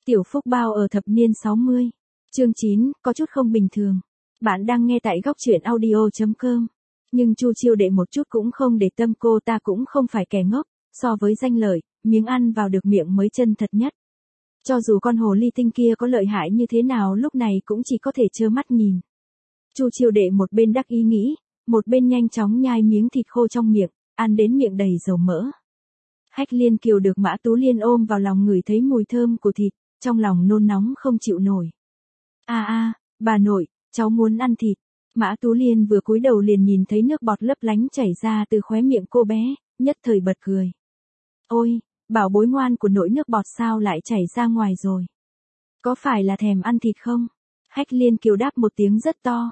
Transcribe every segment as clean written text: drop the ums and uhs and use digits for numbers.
Tiểu Phúc Bao ở thập niên 60. Chương 9, có chút không bình thường. Bạn đang nghe tại góc truyện audio.com. Nhưng Chu Chiêu Đệ một chút cũng không để tâm, cô ta cũng không phải kẻ ngốc, so với danh lợi, miếng ăn vào được miệng mới chân thật nhất. Cho dù con hồ ly tinh kia có lợi hại như thế nào lúc này cũng chỉ có thể trơ mắt nhìn. Chu Chiêu Đệ một bên đắc ý nghĩ, một bên nhanh chóng nhai miếng thịt khô trong miệng, ăn đến miệng đầy dầu mỡ. Hách Liên Kiều được Mã Tú Liên ôm vào lòng ngửi thấy mùi thơm của thịt, trong lòng nôn nóng không chịu nổi. Bà nội, cháu muốn ăn thịt. Mã Tú Liên vừa cúi đầu liền nhìn thấy nước bọt lấp lánh chảy ra từ khóe miệng cô bé, nhất thời bật cười. Ôi, bảo bối ngoan của nội, nước bọt sao lại chảy ra ngoài rồi? Có phải là thèm ăn thịt không? Hách Liên Kiều đáp một tiếng rất to.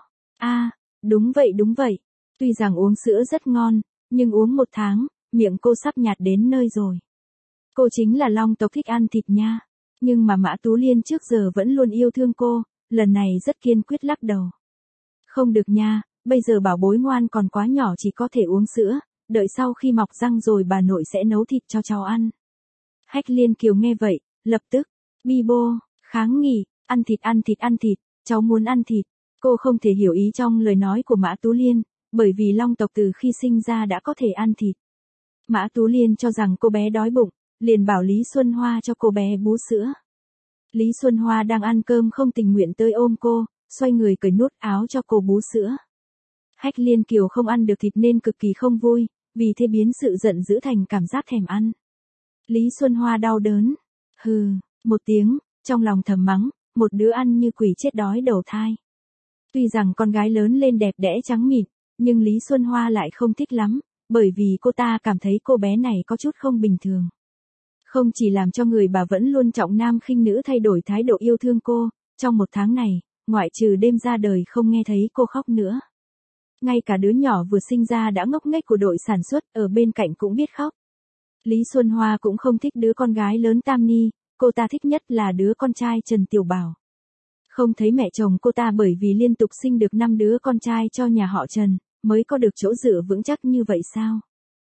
Đúng vậy. Tuy rằng uống sữa rất ngon, nhưng uống 1 tháng, miệng cô sắp nhạt đến nơi rồi. Cô chính là long tộc thích ăn thịt nha. Nhưng mà Mã Tú Liên trước giờ vẫn luôn yêu thương cô, lần này rất kiên quyết lắc đầu. Không được nha, bây giờ bảo bối ngoan còn quá nhỏ, chỉ có thể uống sữa, đợi sau khi mọc răng rồi bà nội sẽ nấu thịt cho cháu ăn. Hách Liên Kiều nghe vậy, lập tức, bi bô, kháng nghị, ăn thịt, cháu muốn ăn thịt. Cô không thể hiểu ý trong lời nói của Mã Tú Liên, bởi vì long tộc từ khi sinh ra đã có thể ăn thịt. Mã Tú Liên cho rằng cô bé đói bụng, liền bảo Lý Xuân Hoa cho cô bé bú sữa. Lý Xuân Hoa đang ăn cơm không tình nguyện tới ôm cô, xoay người cởi nút áo cho cô bú sữa. Hách Liên Kiều không ăn được thịt nên cực kỳ không vui, vì thế biến sự giận dữ thành cảm giác thèm ăn. Lý Xuân Hoa đau đớn. Hừ, một tiếng, trong lòng thầm mắng, một đứa ăn như quỷ chết đói đầu thai. Tuy rằng con gái lớn lên đẹp đẽ trắng mịn, nhưng Lý Xuân Hoa lại không thích lắm, bởi vì cô ta cảm thấy cô bé này có chút không bình thường. Không chỉ làm cho người bà vẫn luôn trọng nam khinh nữ thay đổi thái độ yêu thương cô, trong 1 tháng này, ngoại trừ đêm ra đời không nghe thấy cô khóc nữa. Ngay cả đứa nhỏ vừa sinh ra đã ngốc nghếch của đội sản xuất ở bên cạnh cũng biết khóc. Lý Xuân Hoa cũng không thích đứa con gái lớn Tam Ni, cô ta thích nhất là đứa con trai Trần Tiểu Bảo. Không thấy mẹ chồng cô ta bởi vì liên tục sinh được 5 đứa con trai cho nhà họ Trần, mới có được chỗ dựa vững chắc như vậy sao?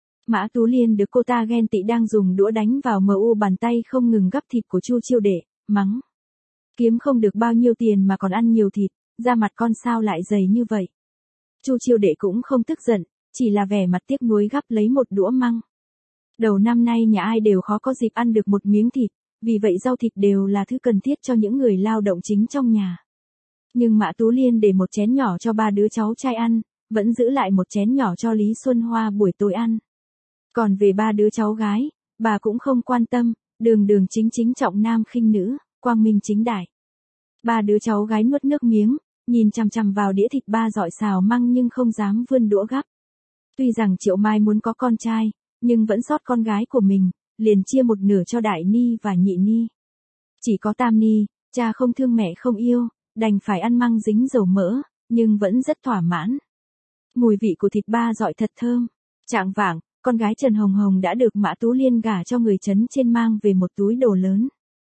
Mã Tú Liên được cô ta ghen tị đang dùng đũa đánh vào bàn tay không ngừng gắp thịt của Chu Chiêu Đệ, mắng. Kiếm không được bao nhiêu tiền mà còn ăn nhiều thịt, da mặt con sao lại dày như vậy? Chu Chiêu Đệ cũng không tức giận, chỉ là vẻ mặt tiếc nuối gắp lấy một đũa măng. Đầu năm nay nhà ai đều khó có dịp ăn được một miếng thịt, vì vậy rau thịt đều là thứ cần thiết cho những người lao động chính trong nhà. Nhưng Mã Tú Liên để một chén nhỏ cho 3 đứa cháu trai ăn, vẫn giữ lại một chén nhỏ cho Lý Xuân Hoa buổi tối ăn. Còn về 3 đứa cháu gái, bà cũng không quan tâm, đường chính trọng nam khinh nữ, quang minh chính đại. 3 đứa cháu gái nuốt nước miếng, nhìn chằm chằm vào đĩa thịt ba dọi xào măng nhưng không dám vươn đũa gắp. Tuy rằng Triệu Mai muốn có con trai, nhưng vẫn sót con gái của mình, liền chia một nửa cho Đại Ni và Nhị Ni. Chỉ có Tam Ni, cha không thương mẹ không yêu, đành phải ăn măng dính dầu mỡ, nhưng vẫn rất thỏa mãn. Mùi vị của thịt ba dọi thật thơm. Chạng vạng, con gái Trần Hồng Hồng đã được Mã Tú Liên gả cho người trấn trên mang về một túi đồ lớn.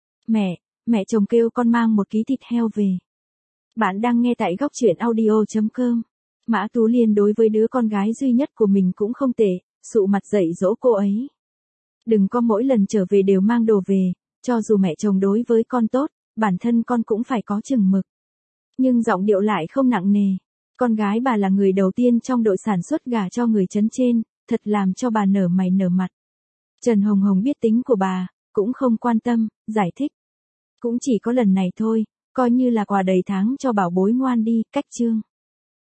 Mẹ chồng kêu con mang 1 ký thịt heo về. Bạn đang nghe tại góc truyện audio.com. Mã Tú Liên đối với đứa con gái duy nhất của mình cũng không tệ, sụ mặt dạy dỗ cô ấy. Đừng có mỗi lần trở về đều mang đồ về, cho dù mẹ chồng đối với con tốt, bản thân con cũng phải có chừng mực. Nhưng giọng điệu lại không nặng nề. Con gái bà là người đầu tiên trong đội sản xuất gả cho người trấn trên, thật làm cho bà nở mày nở mặt. Trần Hồng Hồng biết tính của bà, cũng không quan tâm, giải thích. Cũng chỉ có lần này thôi, coi như là quà đầy tháng cho bảo bối ngoan đi, cách chương.